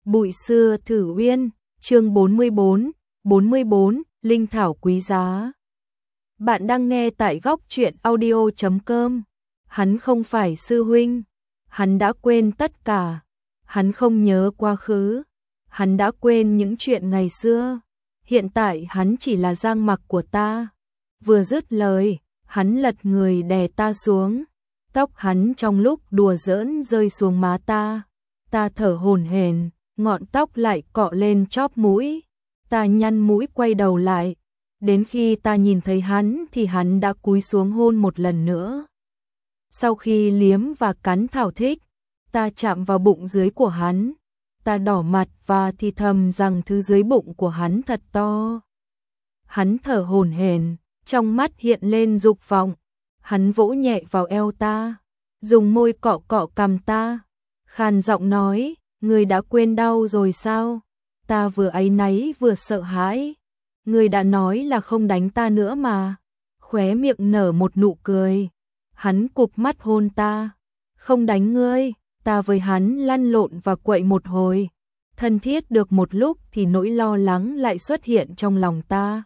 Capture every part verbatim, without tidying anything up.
Bụi xưa thử uyên, chương bốn mươi bốn, bốn mươi bốn, linh thảo quý giá. Bạn đang nghe tại góc truyện audio chấm com. Hắn không phải sư huynh, hắn đã quên tất cả, hắn không nhớ quá khứ, hắn đã quên những chuyện ngày xưa, hiện tại hắn chỉ là Giang Mặc của ta. Vừa dứt lời, hắn lật người đè ta xuống, tóc hắn trong lúc đùa giỡn rơi xuống má ta, ta thở hổn hển, ngọn tóc lại cọ lên chóp mũi, ta nhăn mũi quay đầu lại, đến khi ta nhìn thấy hắn thì hắn đã cúi xuống hôn một lần nữa. Sau khi liếm và cắn thảo thích, ta chạm vào bụng dưới của hắn, ta đỏ mặt và thì thầm rằng thứ dưới bụng của hắn thật to. Hắn thở hổn hển, trong mắt hiện lên dục vọng, hắn vỗ nhẹ vào eo ta, dùng môi cọ cọ cằm ta, khàn giọng nói, ngươi đã quên đau rồi sao? Ta vừa áy náy vừa sợ hãi, ngươi đã nói là không đánh ta nữa mà. Khóe miệng nở một nụ cười, hắn cụp mắt hôn ta, không đánh ngươi. Ta với hắn lăn lộn và quậy một hồi, thân thiết được một lúc thì nỗi lo lắng lại xuất hiện trong lòng ta.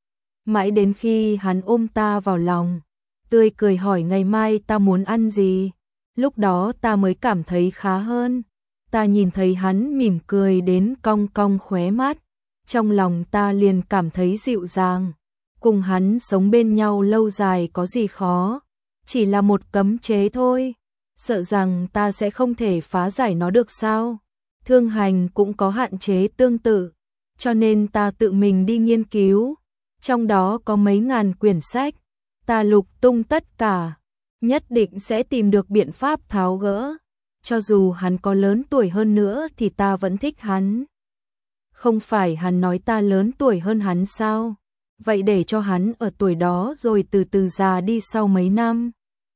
Mãi đến khi hắn ôm ta vào lòng, tươi cười hỏi ngày mai ta muốn ăn gì, lúc đó ta mới cảm thấy khá hơn. Ta nhìn thấy hắn mỉm cười đến cong cong khóe mắt, trong lòng ta liền cảm thấy dịu dàng. Cùng hắn sống bên nhau lâu dài có gì khó, chỉ là một cấm chế thôi, sợ rằng ta sẽ không thể phá giải nó được sao? Thương hành cũng có hạn chế tương tự, cho nên ta tự mình đi nghiên cứu, trong đó có mấy ngàn quyển sách, ta lục tung tất cả, nhất định sẽ tìm được biện pháp tháo gỡ. Cho dù hắn có lớn tuổi hơn nữa thì ta vẫn thích hắn. Không phải hắn nói ta lớn tuổi hơn hắn sao? Vậy để cho hắn ở tuổi đó rồi từ từ già đi sau mấy năm.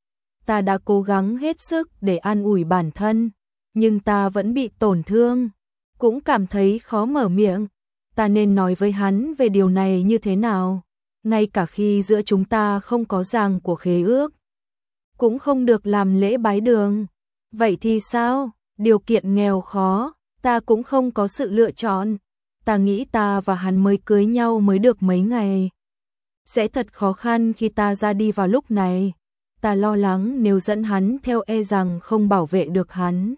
Ta đã cố gắng hết sức để an ủi bản thân, nhưng ta vẫn bị tổn thương, cũng cảm thấy khó mở miệng. Ta nên nói với hắn về điều này như thế nào? Ngay cả khi giữa chúng ta không có ràng của khế ước, cũng không được làm lễ bái đường. Vậy thì sao? Điều kiện nghèo khó, ta cũng không có sự lựa chọn. Ta nghĩ ta và hắn mới cưới nhau mới được mấy ngày, sẽ thật khó khăn khi ta ra đi vào lúc này. Ta lo lắng nếu dẫn hắn theo e rằng không bảo vệ được hắn.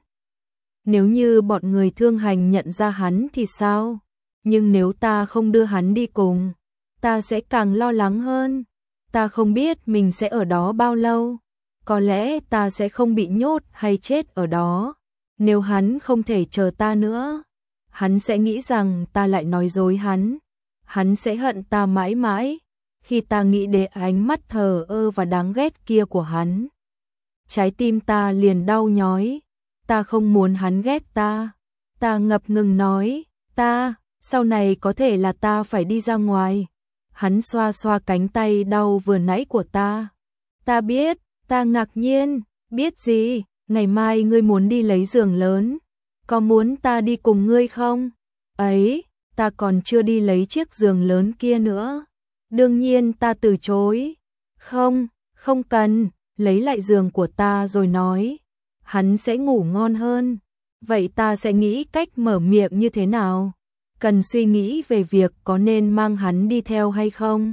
Nếu như bọn người thương hành nhận ra hắn thì sao? Nhưng nếu ta không đưa hắn đi cùng, ta sẽ càng lo lắng hơn. Ta không biết mình sẽ ở đó bao lâu. Có lẽ ta sẽ không bị nhốt hay chết ở đó. Nếu hắn không thể chờ ta nữa, hắn sẽ nghĩ rằng ta lại nói dối hắn. Hắn sẽ hận ta mãi mãi. Khi ta nghĩ đến ánh mắt thờ ơ và đáng ghét kia của hắn, trái tim ta liền đau nhói. Ta không muốn hắn ghét ta. Ta ngập ngừng nói, ta, sau này có thể là ta phải đi ra ngoài. Hắn xoa xoa cánh tay đau vừa nãy của ta. Ta biết. Ta ngạc nhiên, biết gì? Ngày mai ngươi muốn đi lấy giường lớn, có muốn ta đi cùng ngươi không? Ấy, ta còn chưa đi lấy chiếc giường lớn kia nữa. Đương nhiên ta từ chối. Không, không cần, lấy lại giường của ta rồi nói. Hắn sẽ ngủ ngon hơn. Vậy ta sẽ nghĩ cách mở miệng như thế nào? Cần suy nghĩ về việc có nên mang hắn đi theo hay không?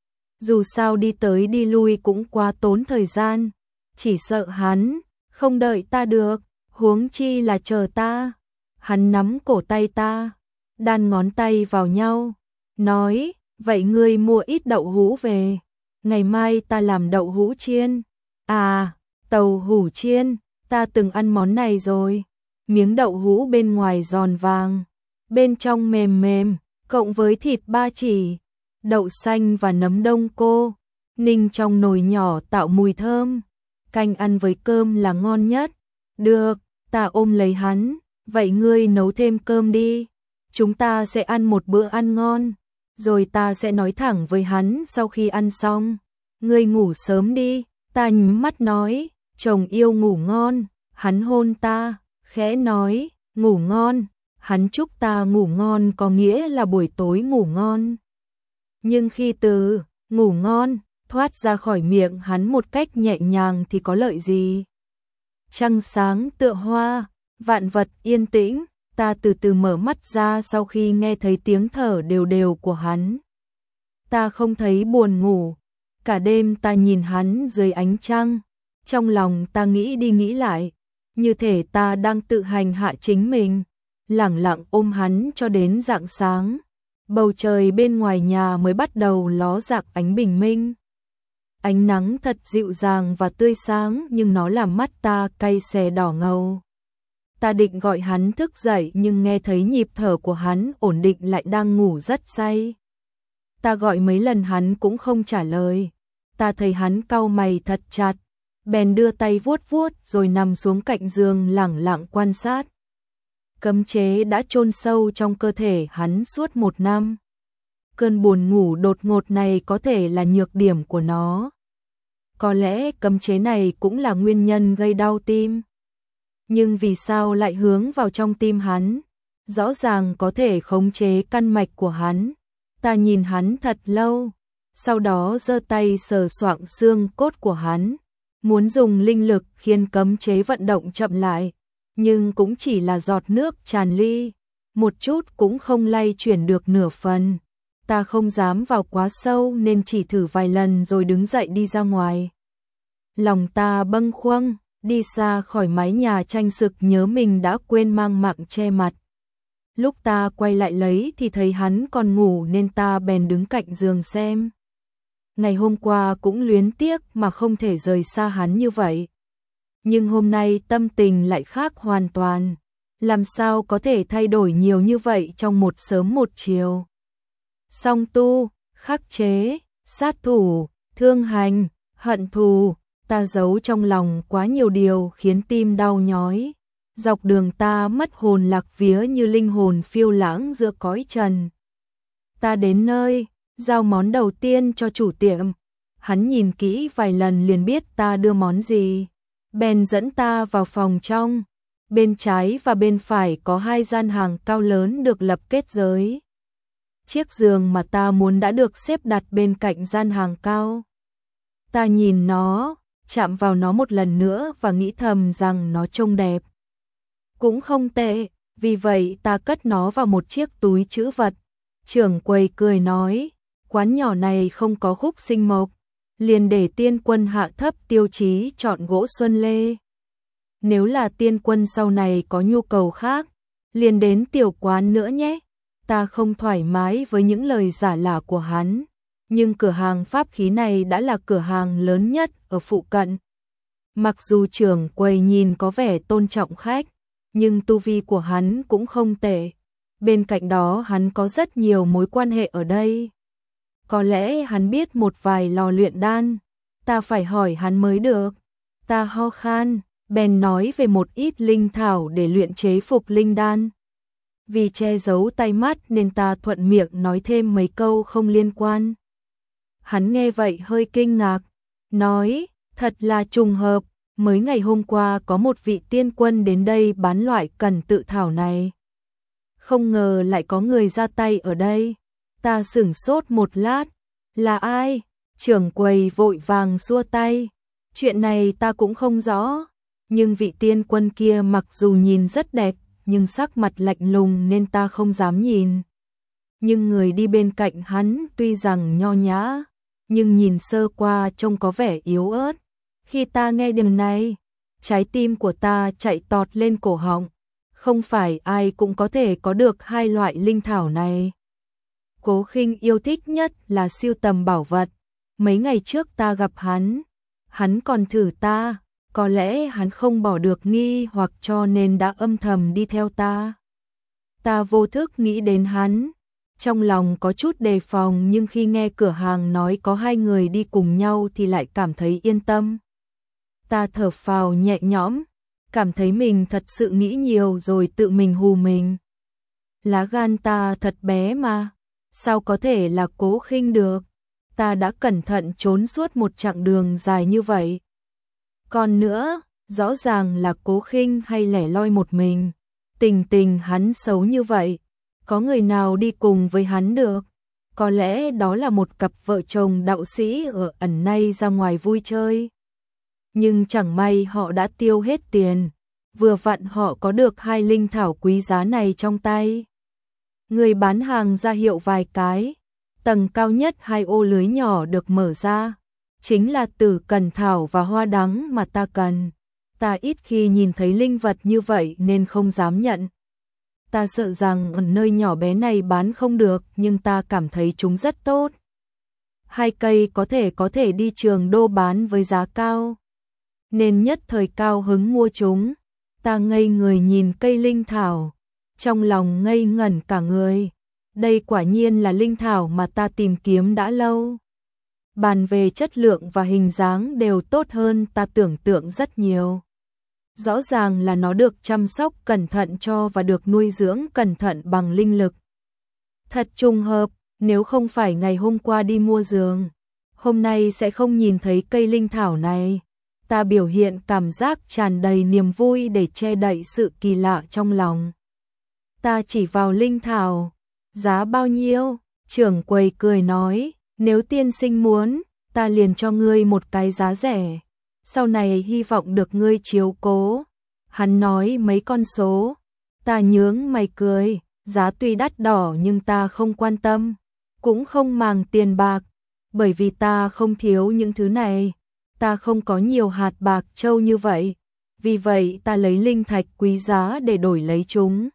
Dù sao đi tới đi lui cũng quá tốn thời gian, chỉ sợ hắn không đợi ta được, huống chi là chờ ta. Hắn nắm cổ tay ta, đan ngón tay vào nhau, nói, vậy ngươi mua ít đậu hũ về, ngày mai ta làm đậu hũ chiên. À, tàu hũ chiên, ta từng ăn món này rồi. Miếng đậu hũ bên ngoài giòn vàng, bên trong mềm mềm, cộng với thịt ba chỉ, đậu xanh và nấm đông cô, ninh trong nồi nhỏ tạo mùi thơm. Canh ăn với cơm là ngon nhất. Được, ta ôm lấy hắn, vậy ngươi nấu thêm cơm đi. Chúng ta sẽ ăn một bữa ăn ngon, rồi ta sẽ nói thẳng với hắn sau khi ăn xong. Ngươi ngủ sớm đi, ta nhắm mắt nói, chồng yêu ngủ ngon. Hắn hôn ta, khẽ nói, ngủ ngon. Hắn chúc ta ngủ ngon có nghĩa là buổi tối ngủ ngon. Nhưng khi từ ngủ ngon thoát ra khỏi miệng hắn một cách nhẹ nhàng thì có lợi gì? Trăng sáng tựa hoa, vạn vật yên tĩnh, Ta từ từ mở mắt ra sau khi nghe thấy tiếng thở đều đều của hắn. Ta không thấy buồn ngủ. Cả đêm ta nhìn hắn dưới ánh trăng. Trong lòng ta nghĩ đi nghĩ lại. Như thể ta đang tự hành hạ chính mình. Lẳng lặng ôm hắn cho đến rạng sáng. Bầu trời bên ngoài nhà mới bắt đầu ló dạng ánh bình minh. Ánh nắng thật dịu dàng và tươi sáng nhưng nó làm mắt ta cay xè đỏ ngầu. Ta định gọi hắn thức dậy nhưng nghe thấy nhịp thở của hắn ổn định lại đang ngủ rất say. Ta gọi mấy lần hắn cũng không trả lời. Ta thấy hắn cau mày thật chặt, bèn đưa tay vuốt vuốt rồi nằm xuống cạnh giường lẳng lặng quan sát. Cấm chế đã chôn sâu trong cơ thể hắn suốt một năm. Cơn buồn ngủ đột ngột này có thể là nhược điểm của nó. Có lẽ cấm chế này cũng là nguyên nhân gây đau tim. Nhưng vì sao lại hướng vào trong tim hắn? Rõ ràng có thể khống chế căn mạch của hắn. Ta nhìn hắn thật lâu, sau đó giơ tay sờ soạng xương cốt của hắn, muốn dùng linh lực khiến cấm chế vận động chậm lại, nhưng cũng chỉ là giọt nước tràn ly, một chút cũng không lay chuyển được nửa phần. Ta không dám vào quá sâu nên chỉ thử vài lần rồi đứng dậy đi ra ngoài. Lòng ta bâng khuâng, đi xa khỏi mái nhà tranh sực nhớ mình đã quên mang mạng che mặt. Lúc ta quay lại lấy thì thấy hắn còn ngủ nên ta bèn đứng cạnh giường xem. Ngày hôm qua cũng luyến tiếc mà không thể rời xa hắn như vậy. Nhưng hôm nay tâm tình lại khác hoàn toàn. Làm sao có thể thay đổi nhiều như vậy trong một sớm một chiều. Song tu, khắc chế, sát thủ, thương hành, hận thù, ta giấu trong lòng quá nhiều điều khiến tim đau nhói. Dọc đường ta mất hồn lạc vía như linh hồn phiêu lãng giữa cõi trần. Ta đến nơi, giao món đầu tiên cho chủ tiệm. Hắn nhìn kỹ vài lần liền biết ta đưa món gì. Bèn dẫn ta vào phòng trong. Bên trái và bên phải có hai gian hàng cao lớn được lập kết giới. Chiếc giường mà ta muốn đã được xếp đặt bên cạnh gian hàng cao. Ta nhìn nó, chạm vào nó một lần nữa và nghĩ thầm rằng nó trông đẹp. Cũng không tệ, vì vậy ta cất nó vào một chiếc túi trữ vật. Trưởng quầy cười nói, quán nhỏ này không có khúc sinh mộc, liền để tiên quân hạ thấp tiêu chí chọn gỗ xuân lê. Nếu là tiên quân sau này có nhu cầu khác, liền đến tiểu quán nữa nhé. Ta không thoải mái với những lời giả lả của hắn, nhưng cửa hàng pháp khí này đã là cửa hàng lớn nhất ở phụ cận. Mặc dù trưởng quầy nhìn có vẻ tôn trọng khách, nhưng tu vi của hắn cũng không tệ. Bên cạnh đó hắn có rất nhiều mối quan hệ ở đây. Có lẽ hắn biết một vài lò luyện đan, ta phải hỏi hắn mới được. Ta ho khan, bèn nói về một ít linh thảo để luyện chế phục linh đan. Vì che giấu tai mắt nên ta thuận miệng nói thêm mấy câu không liên quan. Hắn nghe vậy hơi kinh ngạc, nói, thật là trùng hợp, mới ngày hôm qua có một vị tiên quân đến đây bán loại cần tự thảo này. Không ngờ lại có người ra tay ở đây. Ta sửng sốt một lát, là ai? Trưởng quầy vội vàng xua tay. Chuyện này ta cũng không rõ, nhưng vị tiên quân kia mặc dù nhìn rất đẹp, nhưng sắc mặt lạnh lùng nên ta không dám nhìn. Nhưng người đi bên cạnh hắn tuy rằng nho nhã, nhưng nhìn sơ qua trông có vẻ yếu ớt. Khi ta nghe điều này, trái tim của ta chạy tọt lên cổ họng. Không phải ai cũng có thể có được hai loại linh thảo này. Cố Khinh yêu thích nhất là sưu tầm bảo vật. Mấy ngày trước ta gặp hắn, hắn còn thử ta, có lẽ hắn không bỏ được nghi hoặc cho nên đã âm thầm đi theo ta. Ta vô thức nghĩ đến hắn, trong lòng có chút đề phòng nhưng khi nghe cửa hàng nói có hai người đi cùng nhau thì lại cảm thấy yên tâm. Ta thở phào nhẹ nhõm, cảm thấy mình thật sự nghĩ nhiều rồi tự mình hù mình. Lá gan ta thật bé mà, sao có thể là Cố Khinh được? Ta đã cẩn thận trốn suốt một chặng đường dài như vậy. Còn nữa, rõ ràng là Cố Khinh hay lẻ loi một mình. Tình tình hắn xấu như vậy, có người nào đi cùng với hắn được? Có lẽ đó là một cặp vợ chồng đạo sĩ ở ẩn nay ra ngoài vui chơi. Nhưng chẳng may họ đã tiêu hết tiền, vừa vặn họ có được hai linh thảo quý giá này trong tay. Người bán hàng ra hiệu vài cái, tầng cao nhất hai ô lưới nhỏ được mở ra, chính là tử cần thảo và hoa đắng mà ta cần. Ta ít khi nhìn thấy linh vật như vậy nên không dám nhận. Ta sợ rằng ở nơi nhỏ bé này bán không được, nhưng ta cảm thấy chúng rất tốt. Hai cây có thể có thể đi Trường Đô bán với giá cao, nên nhất thời cao hứng mua chúng. Ta ngây người nhìn cây linh thảo, trong lòng ngây ngẩn cả người. Đây quả nhiên là linh thảo mà ta tìm kiếm đã lâu. Bàn về chất lượng và hình dáng đều tốt hơn ta tưởng tượng rất nhiều. Rõ ràng là nó được chăm sóc cẩn thận cho và được nuôi dưỡng cẩn thận bằng linh lực. Thật trùng hợp, nếu không phải ngày hôm qua đi mua giường, hôm nay sẽ không nhìn thấy cây linh thảo này. Ta biểu hiện cảm giác tràn đầy niềm vui để che đậy sự kỳ lạ trong lòng. Ta chỉ vào linh thảo, giá bao nhiêu? Trưởng quầy cười nói, nếu tiên sinh muốn, ta liền cho ngươi một cái giá rẻ. Sau này hy vọng được ngươi chiếu cố. Hắn nói mấy con số, ta nhướng mày cười, giá tuy đắt đỏ nhưng ta không quan tâm, cũng không màng tiền bạc, bởi vì ta không thiếu những thứ này. Ta không có nhiều hạt bạc châu như vậy, vì vậy ta lấy linh thạch quý giá để đổi lấy chúng.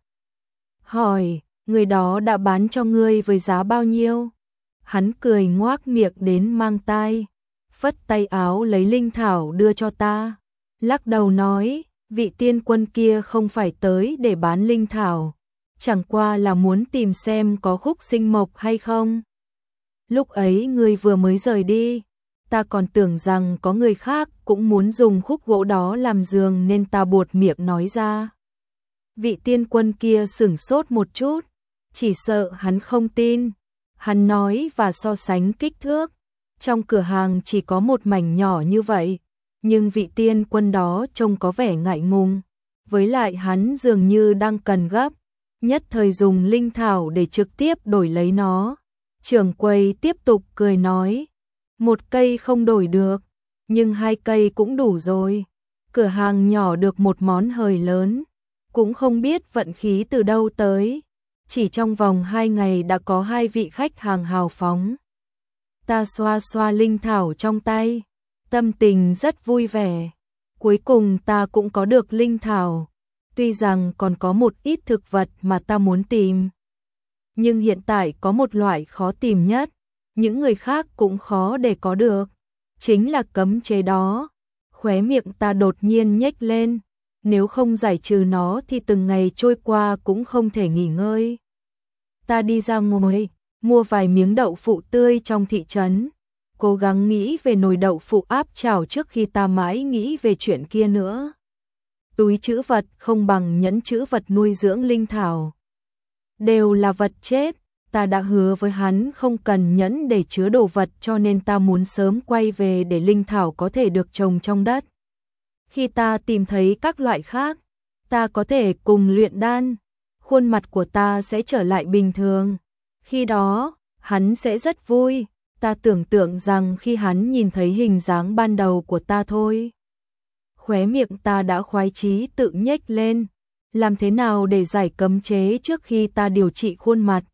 Hỏi, người đó đã bán cho ngươi với giá bao nhiêu? Hắn cười ngoác miệng đến mang tai, phất tay áo lấy linh thảo đưa cho ta, lắc đầu nói, vị tiên quân kia không phải tới để bán linh thảo, chẳng qua là muốn tìm xem có khúc sinh mộc hay không. Lúc ấy ngươi vừa mới rời đi, ta còn tưởng rằng có người khác cũng muốn dùng khúc gỗ đó làm giường nên ta buột miệng nói ra. Vị tiên quân kia sửng sốt một chút, chỉ sợ hắn không tin. Hắn nói và so sánh kích thước. Trong cửa hàng chỉ có một mảnh nhỏ như vậy, nhưng vị tiên quân đó trông có vẻ ngại ngùng. Với lại hắn dường như đang cần gấp, nhất thời dùng linh thảo để trực tiếp đổi lấy nó. Trưởng quầy tiếp tục cười nói, một cây không đổi được, nhưng hai cây cũng đủ rồi. Cửa hàng nhỏ được một món hời lớn, cũng không biết vận khí từ đâu tới. Chỉ trong vòng hai ngày đã có hai vị khách hàng hào phóng. Ta xoa xoa linh thảo trong tay, tâm tình rất vui vẻ. Cuối cùng ta cũng có được linh thảo, tuy rằng còn có một ít thực vật mà ta muốn tìm. Nhưng hiện tại có một loại khó tìm nhất, những người khác cũng khó để có được, chính là cấm chế đó. Khóe miệng ta đột nhiên nhếch lên, nếu không giải trừ nó thì từng ngày trôi qua cũng không thể nghỉ ngơi. Ta đi ra ngoài, mua vài miếng đậu phụ tươi trong thị trấn, cố gắng nghĩ về nồi đậu phụ áp chảo trước khi ta mãi nghĩ về chuyện kia nữa. Túi trữ vật không bằng nhẫn trữ vật nuôi dưỡng linh thảo. Đều là vật chết, ta đã hứa với hắn không cần nhẫn để chứa đồ vật cho nên ta muốn sớm quay về để linh thảo có thể được trồng trong đất. Khi ta tìm thấy các loại khác, ta có thể cùng luyện đan, khuôn mặt của ta sẽ trở lại bình thường. Khi đó, hắn sẽ rất vui, ta tưởng tượng rằng khi hắn nhìn thấy hình dáng ban đầu của ta thôi. Khóe miệng ta đã khoái chí tự nhếch lên, làm thế nào để giải cấm chế trước khi ta điều trị khuôn mặt.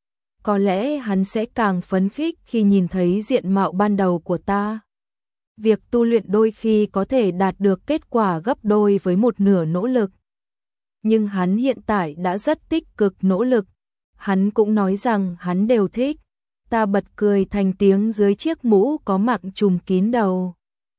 Có lẽ hắn sẽ càng phấn khích khi nhìn thấy diện mạo ban đầu của ta. Việc tu luyện đôi khi có thể đạt được kết quả gấp đôi với một nửa nỗ lực. Nhưng hắn hiện tại đã rất tích cực nỗ lực. Hắn cũng nói rằng hắn đều thích. Ta bật cười thành tiếng dưới chiếc mũ có mặc trùm kín đầu.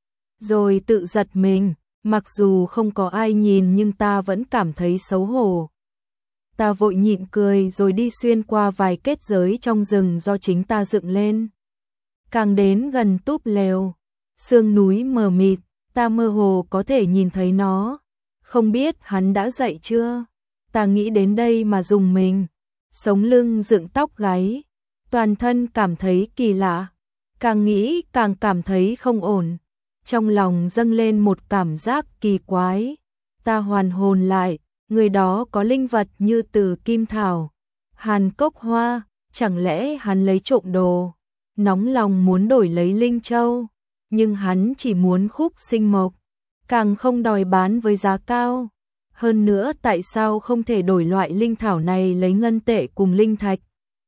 Rồi tự giật mình, mặc dù không có ai nhìn nhưng ta vẫn cảm thấy xấu hổ. Ta vội nhịn cười rồi đi xuyên qua vài kết giới trong rừng do chính ta dựng lên. Càng đến gần túp lều, sương núi mờ mịt, ta mơ hồ có thể nhìn thấy nó. Không biết hắn đã dậy chưa? Ta nghĩ đến đây mà rùng mình, sống lưng dựng tóc gáy, toàn thân cảm thấy kỳ lạ, càng nghĩ càng cảm thấy không ổn. Trong lòng dâng lên một cảm giác kỳ quái. Ta hoàn hồn lại, người đó có linh vật như từ kim thảo, hàn cốc hoa, chẳng lẽ hắn lấy trộm đồ? Nóng lòng muốn đổi lấy linh châu, nhưng hắn chỉ muốn khúc sinh mộc, càng không đòi bán với giá cao. Hơn nữa tại sao không thể đổi loại linh thảo này lấy ngân tệ cùng linh thạch?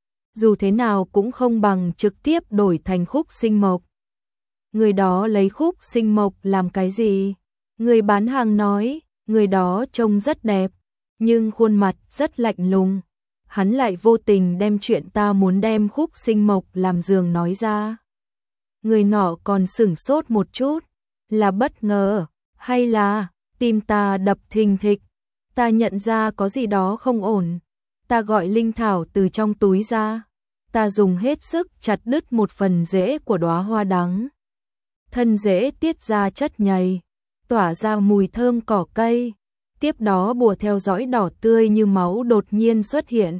Dù thế nào cũng không bằng trực tiếp đổi thành khúc sinh mộc. Người đó lấy khúc sinh mộc làm cái gì? Người bán hàng nói, người đó trông rất đẹp, nhưng khuôn mặt rất lạnh lùng. Hắn lại vô tình đem chuyện ta muốn đem khúc sinh mộc làm giường nói ra. Người nọ còn sửng sốt một chút, là bất ngờ, hay là tim ta đập thình thịch. Ta nhận ra có gì đó không ổn. Ta gọi linh thảo từ trong túi ra. Ta dùng hết sức chặt đứt một phần rễ của đóa hoa đắng. Thân rễ tiết ra chất nhầy, tỏa ra mùi thơm cỏ cây. Tiếp đó bùa theo dõi đỏ tươi như máu đột nhiên xuất hiện.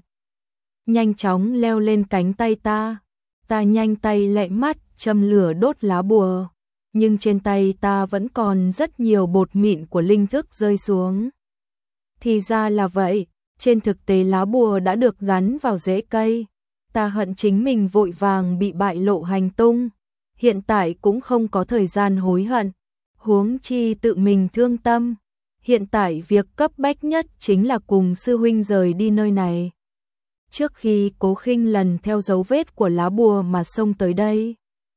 Nhanh chóng leo lên cánh tay ta. Ta nhanh tay lẹ mắt châm lửa đốt lá bùa. Nhưng trên tay ta vẫn còn rất nhiều bột mịn của linh thức rơi xuống. Thì ra là vậy, trên thực tế lá bùa đã được gắn vào rễ cây. Ta hận chính mình vội vàng bị bại lộ hành tung. Hiện tại cũng không có thời gian hối hận. Huống chi tự mình thương tâm. Hiện tại việc cấp bách nhất chính là cùng sư huynh rời đi nơi này. Trước khi Cố Khinh lần theo dấu vết của lá bùa mà xông tới đây,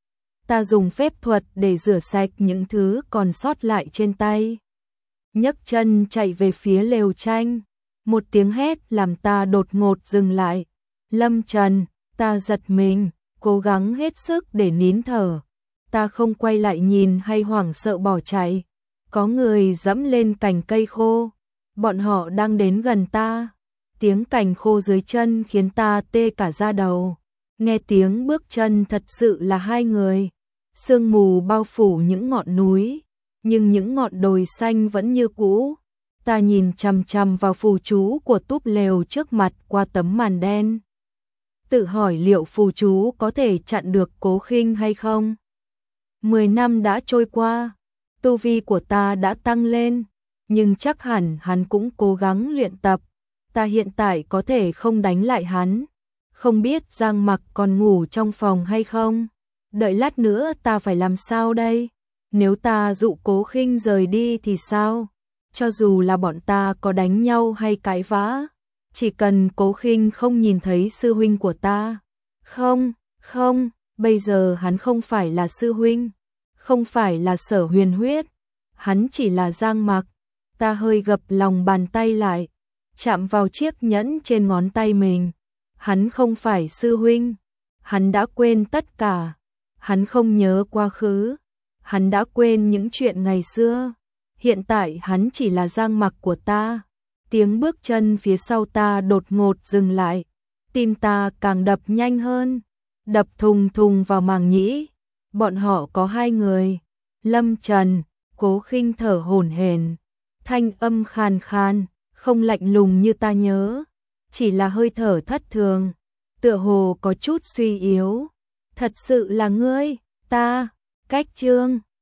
ta dùng phép thuật để rửa sạch những thứ còn sót lại trên tay. Nhấc chân chạy về phía lều tranh. Một tiếng hét làm ta đột ngột dừng lại. Lâm Trần, ta giật mình, cố gắng hết sức để nín thở. Ta không quay lại nhìn hay hoảng sợ bỏ chạy. Có người dẫm lên cành cây khô. Bọn họ đang đến gần ta. Tiếng cành khô dưới chân khiến ta tê cả da đầu. Nghe tiếng bước chân thật sự là hai người. Sương mù bao phủ những ngọn núi, nhưng những ngọn đồi xanh vẫn như cũ. Ta nhìn chằm chằm vào phù chú của túp lều trước mặt qua tấm màn đen. Tự hỏi liệu phù chú có thể chặn được Cố Khinh hay không? Mười năm đã trôi qua, tu vi của ta đã tăng lên, nhưng chắc hẳn hắn cũng cố gắng luyện tập. Ta hiện tại có thể không đánh lại hắn. Không biết Giang Mặc còn ngủ trong phòng hay không? Đợi lát nữa ta phải làm sao đây? Nếu ta dụ Cố Khinh rời đi thì sao? Cho dù là bọn ta có đánh nhau hay cãi vã, chỉ cần Cố Khinh không nhìn thấy sư huynh của ta. Không, không, bây giờ hắn không phải là sư huynh, không phải là Sở Huyền Huyết, hắn chỉ là Giang Mặc. Ta hơi gập lòng bàn tay lại, chạm vào chiếc nhẫn trên ngón tay mình. Hắn không phải sư huynh, hắn đã quên tất cả. Hắn không nhớ quá khứ, hắn đã quên những chuyện ngày xưa. Hiện tại hắn chỉ là Giang Mặc của ta. Tiếng bước chân phía sau ta đột ngột dừng lại. Tim ta càng đập nhanh hơn, đập thùng thùng vào màng nhĩ. Bọn họ có hai người. Lâm Trần, Cố Khinh thở hổn hển, thanh âm khàn khàn, không lạnh lùng như ta nhớ, chỉ là hơi thở thất thường, tựa hồ có chút suy yếu. Thật sự là ngươi? Ta, Cách Chương